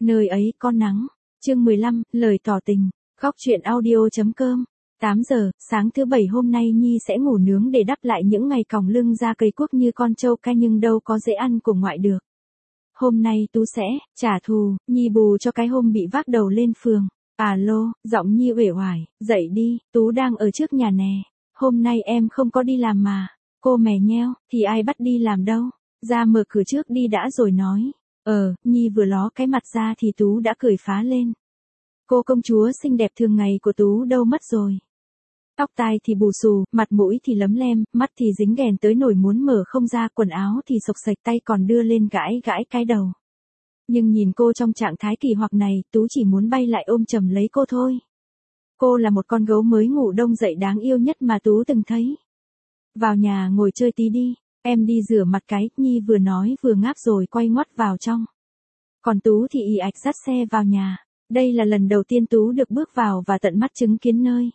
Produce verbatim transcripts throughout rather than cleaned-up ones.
Nơi ấy có nắng. Chương mười lăm, lời tỏ tình. Góc truyện audio.com. tám giờ, sáng thứ bảy hôm nay Nhi sẽ ngủ nướng để đắp lại những ngày còng lưng ra cây cuốc như con trâu ca nhưng đâu có dễ ăn của ngoại được. Hôm nay Tú sẽ trả thù, Nhi bù cho cái hôm bị vác đầu lên phường. Alo, giọng Nhi uể oải, dậy đi, Tú đang ở trước nhà nè. Hôm nay em không có đi làm mà. Cô mè nheo, thì ai bắt đi làm đâu. Ra mở cửa trước đi đã rồi nói. Ờ, Nhi vừa ló cái mặt ra thì Tú đã cười phá lên. Cô công chúa xinh đẹp thường ngày của Tú đâu mất rồi. Tóc tai thì bù xù, mặt mũi thì lấm lem, mắt thì dính ghèn tới nổi muốn mở không ra, quần áo thì xộc xệch, tay còn đưa lên gãi gãi cái đầu. Nhưng nhìn cô trong trạng thái kỳ hoặc này, Tú chỉ muốn bay lại ôm chầm lấy cô thôi. Cô là một con gấu mới ngủ đông dậy đáng yêu nhất mà Tú từng thấy. Vào nhà ngồi chơi tí đi, em đi rửa mặt cái, Nhi vừa nói vừa ngáp rồi quay ngoắt vào trong. Còn Tú thì ì ạch dắt xe vào nhà. Đây là lần đầu tiên Tú được bước vào và tận mắt chứng kiến nơi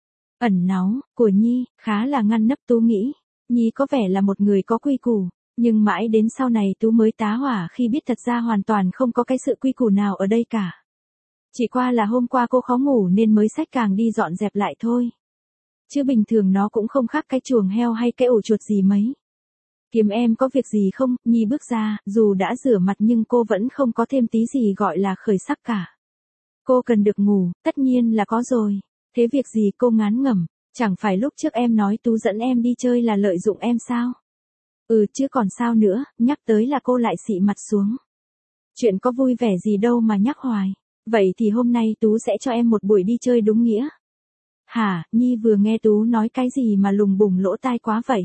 ẩn náu của Nhi, khá là ngăn nắp. Tú nghĩ, Nhi có vẻ là một người có quy củ, nhưng mãi đến sau này Tú mới tá hỏa khi biết thật ra hoàn toàn không có cái sự quy củ nào ở đây cả. Chỉ qua là hôm qua cô khó ngủ nên mới xách càng đi dọn dẹp lại thôi. Chứ bình thường nó cũng không khác cái chuồng heo hay cái ổ chuột gì mấy. Kiếm em có việc gì không? Nhi bước ra, dù đã rửa mặt nhưng cô vẫn không có thêm tí gì gọi là khởi sắc cả. Cô cần được ngủ, tất nhiên là có rồi. Thế việc gì? Cô ngán ngẩm, chẳng phải lúc trước em nói Tú dẫn em đi chơi là lợi dụng em sao? Ừ chứ còn sao nữa, nhắc tới là cô lại xị mặt xuống. Chuyện có vui vẻ gì đâu mà nhắc hoài. Vậy thì hôm nay Tú sẽ cho em một buổi đi chơi đúng nghĩa. Hả? Nhi vừa nghe Tú nói cái gì mà lùng bùng lỗ tai quá vậy?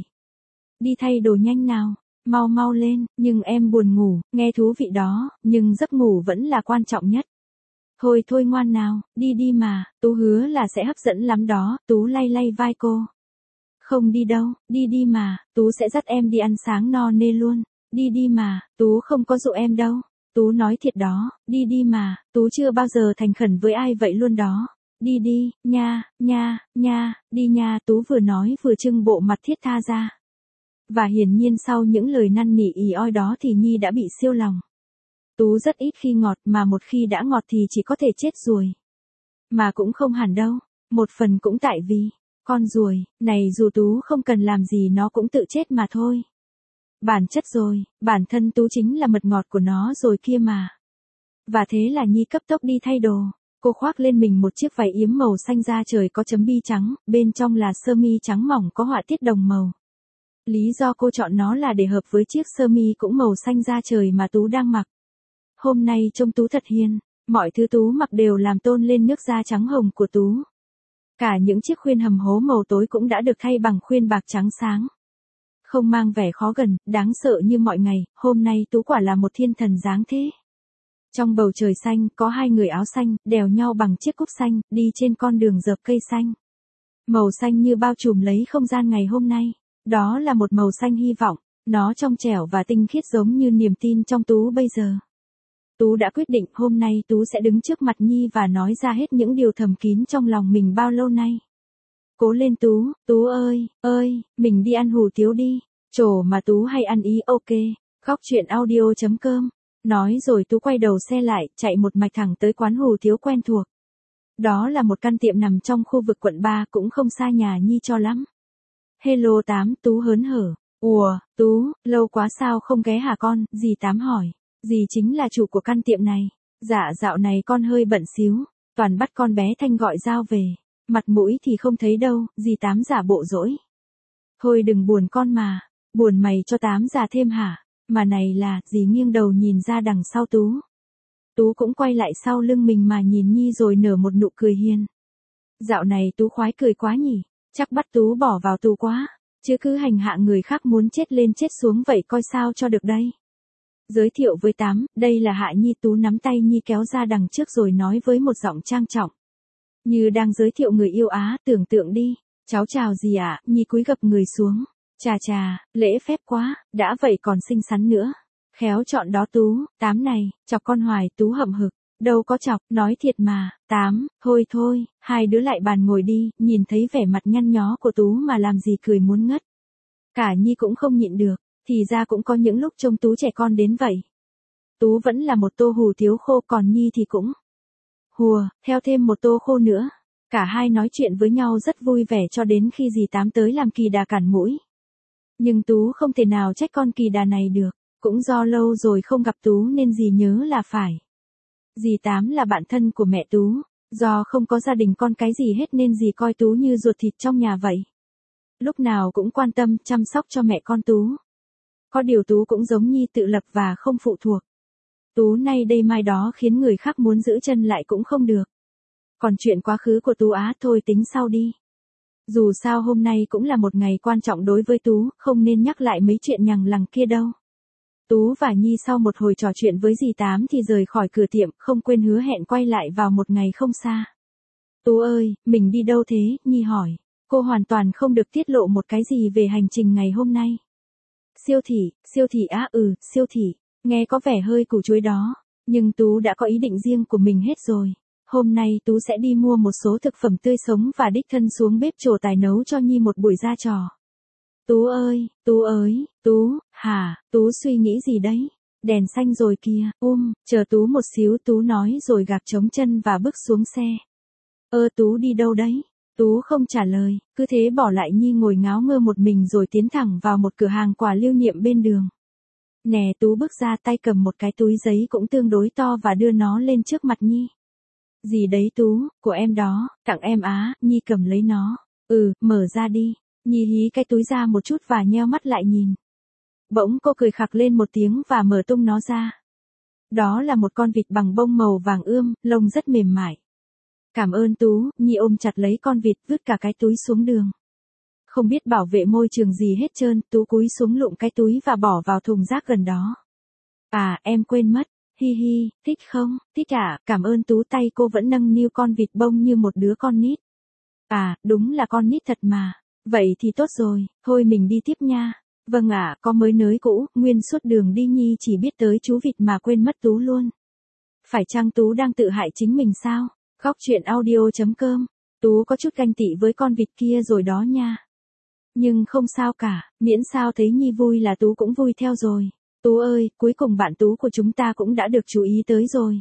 Đi thay đồ nhanh nào, mau mau lên, nhưng em buồn ngủ, nghe thú vị đó, nhưng giấc ngủ vẫn là quan trọng nhất. Thôi thôi ngoan nào, đi đi mà, Tú hứa là sẽ hấp dẫn lắm đó. Tú lay lay vai cô. Không đi đâu, đi đi mà, Tú sẽ dắt em đi ăn sáng no nê luôn. Đi đi mà, Tú không có dụ em đâu. Tú nói thiệt đó, đi đi mà, Tú chưa bao giờ thành khẩn với ai vậy luôn đó. Đi đi, nha, nha, nha, đi nha. Tú vừa nói vừa trưng bộ mặt thiết tha ra. Và hiển nhiên sau những lời năn nỉ ì oi đó thì Nhi đã bị siêu lòng. Tú rất ít khi ngọt, mà một khi đã ngọt thì chỉ có thể chết ruồi. Mà cũng không hẳn đâu, một phần cũng tại vì, con ruồi, này dù Tú không cần làm gì nó cũng tự chết mà thôi. Bản chất rồi, bản thân Tú chính là mật ngọt của nó rồi kia mà. Và thế là Nhi cấp tốc đi thay đồ. Cô khoác lên mình một chiếc váy yếm màu xanh da trời có chấm bi trắng, bên trong là sơ mi trắng mỏng có họa tiết đồng màu. Lý do cô chọn nó là để hợp với chiếc sơ mi cũng màu xanh da trời mà Tú đang mặc. Hôm nay trông Tú thật hiền, mọi thứ Tú mặc đều làm tôn lên nước da trắng hồng của Tú. Cả những chiếc khuyên hầm hố màu tối cũng đã được thay bằng khuyên bạc trắng sáng. Không mang vẻ khó gần, đáng sợ như mọi ngày, hôm nay Tú quả là một thiên thần dáng thế. Trong bầu trời xanh, có hai người áo xanh, đèo nhau bằng chiếc cúp xanh, đi trên con đường dợp cây xanh. Màu xanh như bao trùm lấy không gian ngày hôm nay. Đó là một màu xanh hy vọng, nó trong trẻo và tinh khiết giống như niềm tin trong Tú bây giờ. Tú đã quyết định hôm nay Tú sẽ đứng trước mặt Nhi và nói ra hết những điều thầm kín trong lòng mình bao lâu nay. Cố lên Tú, Tú ơi, ơi, mình đi ăn hủ tiếu đi, chỗ mà Tú hay ăn ý. Ok, góc truyện audio.com. Nói rồi Tú quay đầu xe lại, chạy một mạch thẳng tới quán hủ tiếu quen thuộc. Đó là một căn tiệm nằm trong khu vực quận ba, cũng không xa nhà Nhi cho lắm. Hello Tám, Tú hớn hở. Ủa, Tú, lâu quá sao không ghé hả con? Dì Tám hỏi. Dì chính là chủ của căn tiệm này. Dạ dạo này con hơi bận xíu, toàn bắt con bé Thanh gọi giao về. Mặt mũi thì không thấy đâu, dì Tám giả bộ dỗi. Thôi đừng buồn con mà, buồn mày cho Tám già thêm hả? Mà này là, dì nghiêng đầu nhìn ra đằng sau Tú. Tú cũng quay lại sau lưng mình mà nhìn Nhi rồi nở một nụ cười hiền. Dạo này Tú khoái cười quá nhỉ, chắc bắt Tú bỏ vào tù quá, chứ cứ hành hạ người khác muốn chết lên chết xuống vậy coi sao cho được đây. Giới thiệu với Tám, đây là Hạ Nhi. Tú nắm tay Nhi kéo ra đằng trước rồi nói với một giọng trang trọng. Như đang giới thiệu người yêu á, tưởng tượng đi. Cháu chào gì ạ? À? Nhi cúi gập người xuống. Chà chà, lễ phép quá, đã vậy còn xinh xắn nữa. Khéo chọn đó Tú. Tám này, chọc con hoài. Tú hậm hực. Đâu có chọc, nói thiệt mà. Tám, thôi thôi, hai đứa lại bàn ngồi đi. Nhìn thấy vẻ mặt nhăn nhó của Tú mà làm gì cười muốn ngất. Cả Nhi cũng không nhịn được. Thì ra cũng có những lúc trông Tú trẻ con đến vậy. Tú vẫn là một tô hủ tiếu khô, còn Nhi thì cũng hùa, theo thêm một tô khô nữa. Cả hai nói chuyện với nhau rất vui vẻ cho đến khi dì Tám tới làm kỳ đà cản mũi. Nhưng Tú không thể nào trách con kỳ đà này được, cũng do lâu rồi không gặp Tú nên dì nhớ là phải. Dì Tám là bạn thân của mẹ Tú, do không có gia đình con cái gì hết nên dì coi Tú như ruột thịt trong nhà vậy. Lúc nào cũng quan tâm, chăm sóc cho mẹ con Tú. Có điều Tú cũng giống Nhi, tự lập và không phụ thuộc. Tú nay đây mai đó khiến người khác muốn giữ chân lại cũng không được. Còn chuyện quá khứ của Tú á thôi tính sau đi. Dù sao hôm nay cũng là một ngày quan trọng đối với Tú, không nên nhắc lại mấy chuyện nhằng lằng kia đâu. Tú và Nhi sau một hồi trò chuyện với dì Tám thì rời khỏi cửa tiệm, không quên hứa hẹn quay lại vào một ngày không xa. Tú ơi, mình đi đâu thế? Nhi hỏi. Cô hoàn toàn không được tiết lộ một cái gì về hành trình ngày hôm nay. Siêu thị, siêu thị á ừ, siêu thị. Nghe có vẻ hơi củ chuối đó, nhưng Tú đã có ý định riêng của mình hết rồi. Hôm nay Tú sẽ đi mua một số thực phẩm tươi sống và đích thân xuống bếp trổ tài nấu cho Nhi một buổi ra trò. Tú ơi, Tú ơi, Tú, hả, Tú suy nghĩ gì đấy? Đèn xanh rồi kìa, um, chờ Tú một xíu, Tú nói rồi gạc trống chân và bước xuống xe. Ơ Tú đi đâu đấy? Tú không trả lời, cứ thế bỏ lại Nhi ngồi ngáo ngơ một mình rồi tiến thẳng vào một cửa hàng quà lưu niệm bên đường. Nè, Tú bước ra, tay cầm một cái túi giấy cũng tương đối to và đưa nó lên trước mặt Nhi. Gì đấy Tú, của em đó, tặng em á. Nhi cầm lấy nó. Ừ, mở ra đi. Nhi hí cái túi ra một chút và nheo mắt lại nhìn. Bỗng cô cười khặc lên một tiếng và mở tung nó ra. Đó là một con vịt bằng bông màu vàng ươm, lông rất mềm mại. Cảm ơn Tú. Nhi ôm chặt lấy con vịt, vứt cả cái túi xuống đường. Không biết bảo vệ môi trường gì hết trơn, Tú cúi xuống lụm cái túi và bỏ vào thùng rác gần đó. À, em quên mất. Hi hi, thích không? Thích à, cảm ơn Tú. Tay cô vẫn nâng niu con vịt bông như một đứa con nít. À, đúng là con nít thật mà. Vậy thì tốt rồi, thôi mình đi tiếp nha. Vâng ạ, có mới nới cũ, nguyên suốt đường đi Nhi chỉ biết tới chú vịt mà quên mất Tú luôn. Phải chăng Tú đang tự hại chính mình sao? Khóc chuyện audio chấm com. Tú có chút ganh tị với con vịt kia rồi đó nha. Nhưng không sao cả, miễn sao thấy Nhi vui là Tú cũng vui theo rồi. Tú ơi, cuối cùng bạn Tú của chúng ta cũng đã được chú ý tới rồi.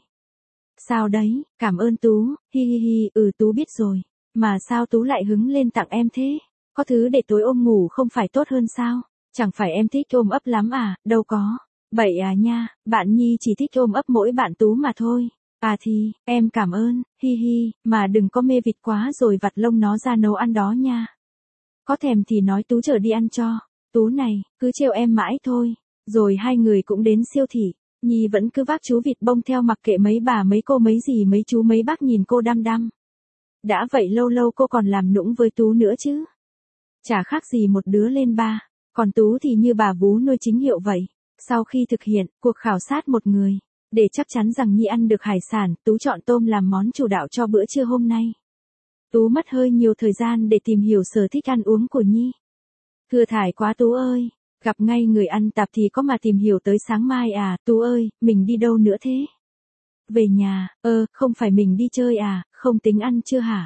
Sao đấy, cảm ơn Tú, hi hi hi, ừ Tú biết rồi. Mà sao Tú lại hứng lên tặng em thế? Có thứ để tối ôm ngủ không phải tốt hơn sao? Chẳng phải em thích ôm ấp lắm à, đâu có. Bậy à nha, bạn Nhi chỉ thích ôm ấp mỗi bạn Tú mà thôi. À thì, em cảm ơn, hi hi, mà đừng có mê vịt quá rồi vặt lông nó ra nấu ăn đó nha. Có thèm thì nói Tú chở đi ăn cho. Tú này, cứ trêu em mãi thôi. Rồi hai người cũng đến siêu thị. Nhi vẫn cứ vác chú vịt bông theo mặc kệ mấy bà mấy cô mấy dì mấy chú mấy bác nhìn cô đăm đăm. Đã vậy lâu lâu cô còn làm nũng với Tú nữa chứ. Chả khác gì một đứa lên ba. Còn Tú thì như bà vú nuôi chính hiệu vậy. Sau khi thực hiện cuộc khảo sát một người, để chắc chắn rằng Nhi ăn được hải sản, Tú chọn tôm làm món chủ đạo cho bữa trưa hôm nay. Tú mất hơi nhiều thời gian để tìm hiểu sở thích ăn uống của Nhi. Thừa thải quá Tú ơi. Gặp ngay người ăn tạp thì có mà tìm hiểu tới sáng mai à. Tú ơi, mình đi đâu nữa thế? Về nhà. Ơ, không phải mình đi chơi à, không tính ăn chưa hả?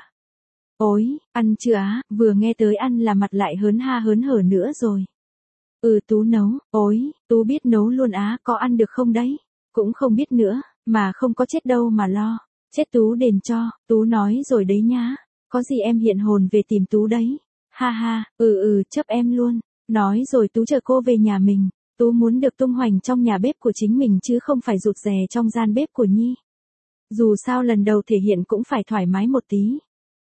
Ôi, ăn chưa á, vừa nghe tới ăn là mặt lại hớn ha hớn hở nữa rồi. Ừ Tú nấu. Ôi, Tú biết nấu luôn á, có ăn được không đấy? Cũng không biết nữa, mà không có chết đâu mà lo. Chết Tú đền cho. Tú nói rồi đấy nhá. Có gì em hiện hồn về tìm Tú đấy. Ha ha, ừ ừ, chấp em luôn. Nói rồi Tú chờ cô về nhà mình. Tú muốn được tung hoành trong nhà bếp của chính mình chứ không phải rụt rè trong gian bếp của Nhi. Dù sao lần đầu thể hiện cũng phải thoải mái một tí.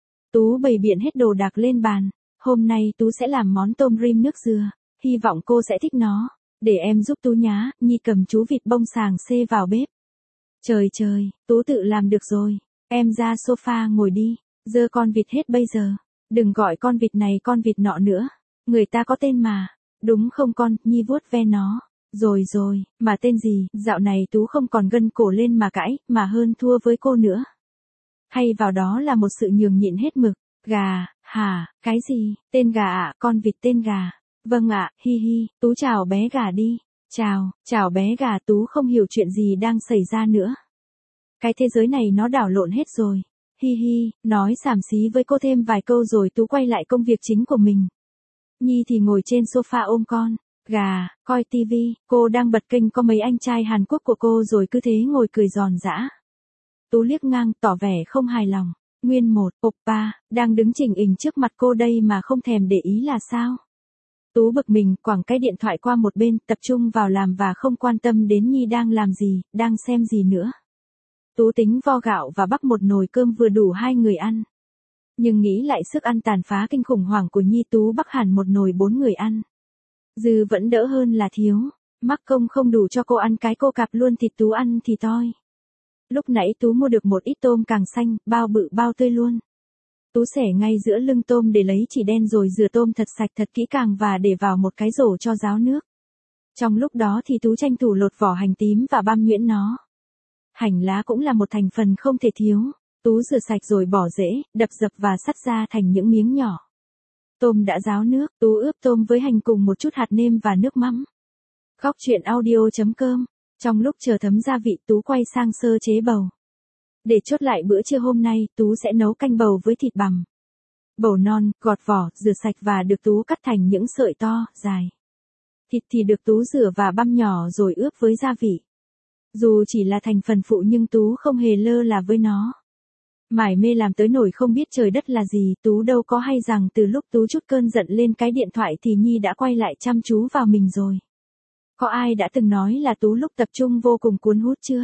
Tú bày biện hết đồ đạc lên bàn. Hôm nay Tú sẽ làm món tôm rim nước dừa. Hy vọng cô sẽ thích nó. Để em giúp Tú nhá. Nhi cầm chú vịt bông sàng xê vào bếp. Trời trời, Tú tự làm được rồi. Em ra sofa ngồi đi. Dơ con vịt hết bây giờ. Đừng gọi con vịt này con vịt nọ nữa. Người ta có tên mà. Đúng không con? Nhi vuốt ve nó. Rồi rồi, mà tên gì? Dạo này Tú không còn gân cổ lên mà cãi, mà hơn thua với cô nữa. Hay vào đó là một sự nhường nhịn hết mực. Gà, hả, cái gì? Tên gà ạ, à, con vịt tên gà. Vâng ạ, à, hi hi, Tú chào bé gà đi. Chào, chào bé gà. Tú không hiểu chuyện gì đang xảy ra nữa. Cái thế giới này nó đảo lộn hết rồi. Hi hi, nói xàm xí với cô thêm vài câu rồi Tú quay lại công việc chính của mình. Nhi thì ngồi trên sofa ôm con. gà, coi tivi, cô đang bật kênh có mấy anh trai Hàn Quốc của cô rồi cứ thế ngồi cười giòn giã. Tú liếc ngang tỏ vẻ không hài lòng. Nguyên một, oppa, đang đứng chỉnh hình trước mặt cô đây mà không thèm để ý là sao? Tú bực mình, quẳng cái điện thoại qua một bên, tập trung vào làm và không quan tâm đến Nhi đang làm gì, đang xem gì nữa. Tú tính vo gạo và bắc một nồi cơm vừa đủ hai người ăn. Nhưng nghĩ lại sức ăn tàn phá kinh khủng hoảng của Nhi, Tú bắc hẳn một nồi bốn người ăn. Dư vẫn đỡ hơn là thiếu, mắc công không đủ cho cô ăn cái cô cặp luôn thịt Tú ăn thì toi. Lúc nãy Tú mua được một ít tôm càng xanh, bao bự bao tươi luôn. Tú xẻ ngay giữa lưng tôm để lấy chỉ đen rồi rửa tôm thật sạch thật kỹ càng và để vào một cái rổ cho ráo nước. Trong lúc đó thì Tú tranh thủ lột vỏ hành tím và băm nhuyễn nó. Hành lá cũng là một thành phần không thể thiếu. Tú rửa sạch rồi bỏ rễ, đập dập và sắt ra thành những miếng nhỏ. Tôm đã ráo nước, Tú ướp tôm với hành cùng một chút hạt nêm và nước mắm. Góc truyện audio chấm com. Trong lúc chờ thấm gia vị, Tú quay sang sơ chế bầu. Để chốt lại bữa trưa hôm nay, Tú sẽ nấu canh bầu với thịt bằm. Bầu non, gọt vỏ, rửa sạch và được Tú cắt thành những sợi to, dài. Thịt thì được Tú rửa và băm nhỏ rồi ướp với gia vị. Dù chỉ là thành phần phụ nhưng Tú không hề lơ là với nó. Mải mê làm tới nỗi không biết trời đất là gì, Tú đâu có hay rằng từ lúc Tú chút cơn giận lên cái điện thoại thì Nhi đã quay lại chăm chú vào mình rồi. Có ai đã từng nói là Tú lúc tập trung vô cùng cuốn hút chưa?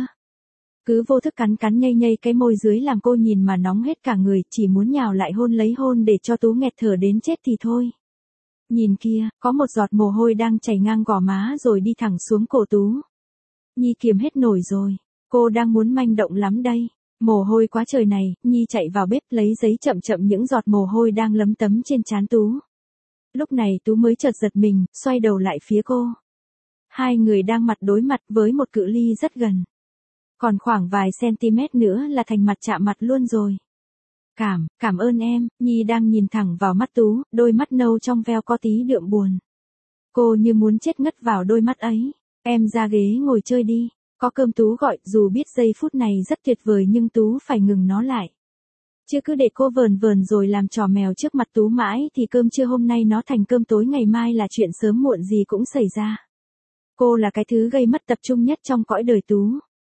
Cứ vô thức cắn cắn nhây nhây cái môi dưới làm cô nhìn mà nóng hết cả người, chỉ muốn nhào lại hôn lấy hôn để cho Tú nghẹt thở đến chết thì thôi. Nhìn kia, có một giọt mồ hôi đang chảy ngang gò má rồi đi thẳng xuống cổ Tú. Nhi kiềm hết nổi rồi, cô đang muốn manh động lắm đây. Mồ hôi quá trời này, Nhi chạy vào bếp lấy giấy chậm chậm những giọt mồ hôi đang lấm tấm trên trán Tú. Lúc này Tú mới chợt giật mình, xoay đầu lại phía cô. Hai người đang mặt đối mặt với một cự ly rất gần. Còn khoảng vài cm nữa là thành mặt chạm mặt luôn rồi. Cảm, cảm ơn em, Nhi đang nhìn thẳng vào mắt Tú, đôi mắt nâu trong veo có tí đượm buồn. Cô như muốn chết ngất vào đôi mắt ấy. Em ra ghế ngồi chơi đi. Có cơm Tú gọi, dù biết giây phút này rất tuyệt vời nhưng Tú phải ngừng nó lại. Chứ cứ để cô vờn vờn rồi làm trò mèo trước mặt Tú mãi thì cơm trưa hôm nay nó thành cơm tối ngày mai là chuyện sớm muộn gì cũng xảy ra. Cô là cái thứ gây mất tập trung nhất trong cõi đời Tú.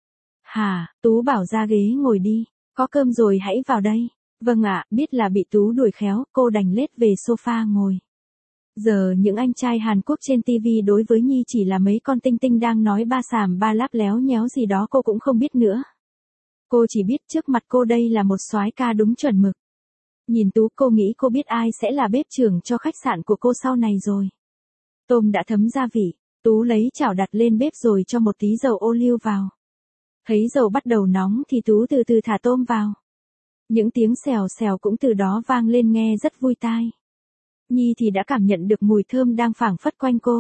Hà, Tú bảo ra ghế ngồi đi, có cơm rồi hãy vào đây. Vâng ạ, biết là bị Tú đuổi khéo, cô đành lết về sofa ngồi. Giờ những anh trai Hàn Quốc trên tivi đối với Nhi chỉ là mấy con tinh tinh đang nói ba xàm ba láp léo nhéo gì đó cô cũng không biết nữa. Cô chỉ biết trước mặt cô đây là một soái ca đúng chuẩn mực. Nhìn Tú cô nghĩ cô biết ai sẽ là bếp trưởng cho khách sạn của cô sau này rồi. Tôm đã thấm gia vị, Tú lấy chảo đặt lên bếp rồi cho một tí dầu ô liu vào. Thấy dầu bắt đầu nóng thì Tú từ từ thả tôm vào. Những tiếng xèo xèo cũng từ đó vang lên nghe rất vui tai. Nhi thì đã cảm nhận được mùi thơm đang phảng phất quanh cô.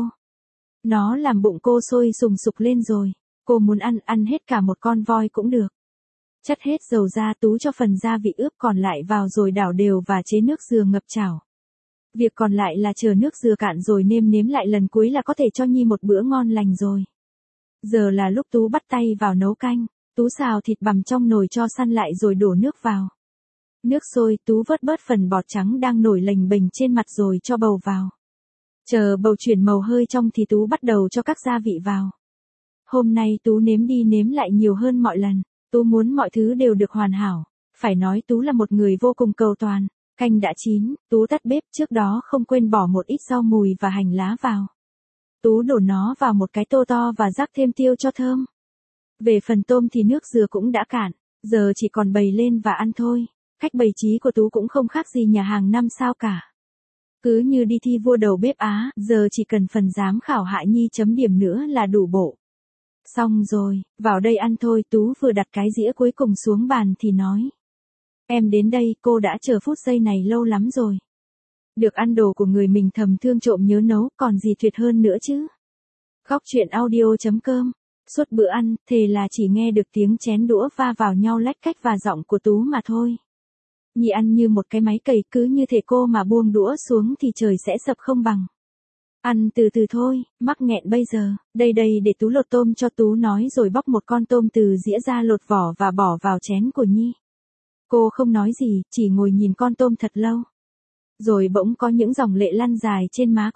Nó làm bụng cô sôi sùng sục lên rồi. Cô muốn ăn, ăn hết cả một con voi cũng được. Chất hết dầu ra, Tú cho phần gia vị ướp còn lại vào rồi đảo đều và chế nước dừa ngập chảo. Việc còn lại là chờ nước dừa cạn rồi nêm nếm lại lần cuối là có thể cho Nhi một bữa ngon lành rồi. Giờ là lúc Tú bắt tay vào nấu canh. Tú xào thịt bằm trong nồi cho săn lại rồi đổ nước vào. Nước sôi, Tú vớt bớt phần bọt trắng đang nổi lềnh bềnh trên mặt rồi cho bầu vào. Chờ bầu chuyển màu hơi trong thì Tú bắt đầu cho các gia vị vào. Hôm nay Tú nếm đi nếm lại nhiều hơn mọi lần. Tú muốn mọi thứ đều được hoàn hảo. Phải nói Tú là một người vô cùng cầu toàn. Canh đã chín, Tú tắt bếp trước đó không quên bỏ một ít rau mùi và hành lá vào. Tú đổ nó vào một cái tô to và rắc thêm tiêu cho thơm. Về phần tôm thì nước dừa cũng đã cạn, giờ chỉ còn bày lên và ăn thôi. Cách bày trí của Tú cũng không khác gì nhà hàng năm sao cả. Cứ như đi thi vua đầu bếp Á, giờ chỉ cần phần giám khảo Hạ Nhi chấm điểm nữa là đủ bộ. Xong rồi, vào đây ăn thôi. Tú vừa đặt cái dĩa cuối cùng xuống bàn thì nói. Em đến đây, cô đã chờ phút giây này lâu lắm rồi. Được ăn đồ của người mình thầm thương trộm nhớ nấu, còn gì tuyệt hơn nữa chứ. Góc truyện audio chấm com. Suốt bữa ăn, thề là chỉ nghe được tiếng chén đũa va vào nhau lách cách và giọng của Tú mà thôi. Nhi ăn như một cái máy cày, cứ như thể cô mà buông đũa xuống thì trời sẽ sập không bằng. Ăn từ từ thôi, mắc nghẹn bây giờ. Đây đây để Tú lột tôm cho. Tú nói rồi bóc một con tôm từ dĩa ra lột vỏ và bỏ vào chén của Nhi. Cô không nói gì, chỉ ngồi nhìn con tôm thật lâu. Rồi bỗng có những dòng lệ lăn dài trên má cô.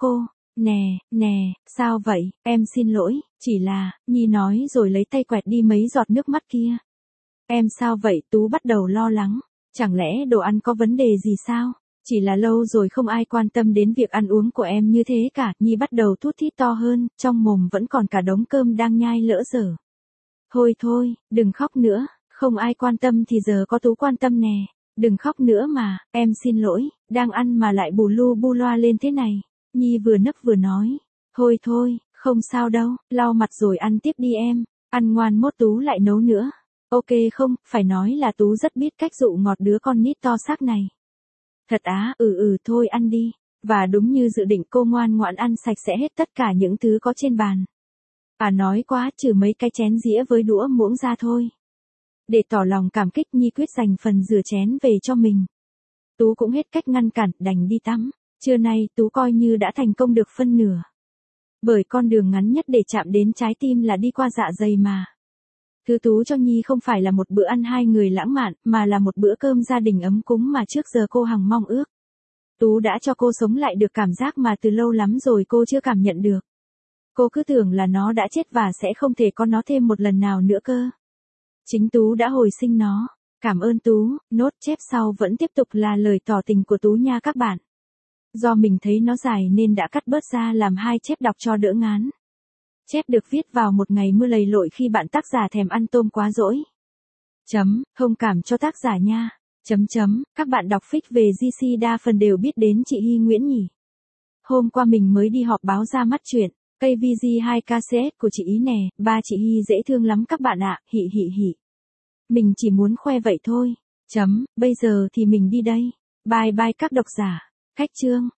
Nè, nè, sao vậy, em xin lỗi, chỉ là, Nhi nói rồi lấy tay quẹt đi mấy giọt nước mắt kia. Em sao vậy, Tú bắt đầu lo lắng. Chẳng lẽ đồ ăn có vấn đề gì sao? Chỉ là lâu rồi không ai quan tâm đến việc ăn uống của em như thế cả. Nhi bắt đầu thút thít to hơn, trong mồm vẫn còn cả đống cơm đang nhai lỡ dở. Thôi thôi, đừng khóc nữa, không ai quan tâm thì giờ có Tú quan tâm nè. Đừng khóc nữa mà, em xin lỗi, đang ăn mà lại bù lu bu loa lên thế này. Nhi vừa nấc vừa nói. Thôi thôi, không sao đâu, lau mặt rồi ăn tiếp đi em. Ăn ngoan mốt Tú lại nấu nữa. Ok không, phải nói là Tú rất biết cách dụ ngọt đứa con nít to xác này. Thật á, ừ ừ thôi ăn đi. Và đúng như dự định cô ngoan ngoãn ăn sạch sẽ hết tất cả những thứ có trên bàn. À nói quá, trừ mấy cái chén dĩa với đũa muỗng ra thôi. Để tỏ lòng cảm kích, Nhi quyết dành phần rửa chén về cho mình. Tú cũng hết cách ngăn cản, đành đi tắm. Trưa nay Tú coi như đã thành công được phân nửa. Bởi con đường ngắn nhất để chạm đến trái tim là đi qua dạ dày mà. Thứ Tú cho Nhi không phải là một bữa ăn hai người lãng mạn, mà là một bữa cơm gia đình ấm cúng mà trước giờ cô hằng mong ước. Tú đã cho cô sống lại được cảm giác mà từ lâu lắm rồi cô chưa cảm nhận được. Cô cứ tưởng là nó đã chết và sẽ không thể có nó thêm một lần nào nữa cơ. Chính Tú đã hồi sinh nó. Cảm ơn Tú, nốt chép sau vẫn tiếp tục là lời tỏ tình của Tú nha các bạn. Do mình thấy nó dài nên đã cắt bớt ra làm hai chép đọc cho đỡ ngán. Chép được viết vào một ngày mưa lầy lội khi bạn tác giả thèm ăn tôm quá dỗi. Chấm, thông cảm cho tác giả nha. Chấm chấm, các bạn đọc fic về giê xê đa phần đều biết đến chị Hy Nguyễn nhỉ. Hôm qua mình mới đi họp báo ra mắt chuyện, cây vê giê hai ca xê ét của chị ý nè, ba chị Hy dễ thương lắm các bạn ạ, hị hị hị. Mình chỉ muốn khoe vậy thôi. Chấm, bây giờ thì mình đi đây. Bye bye các độc giả. Khách chương.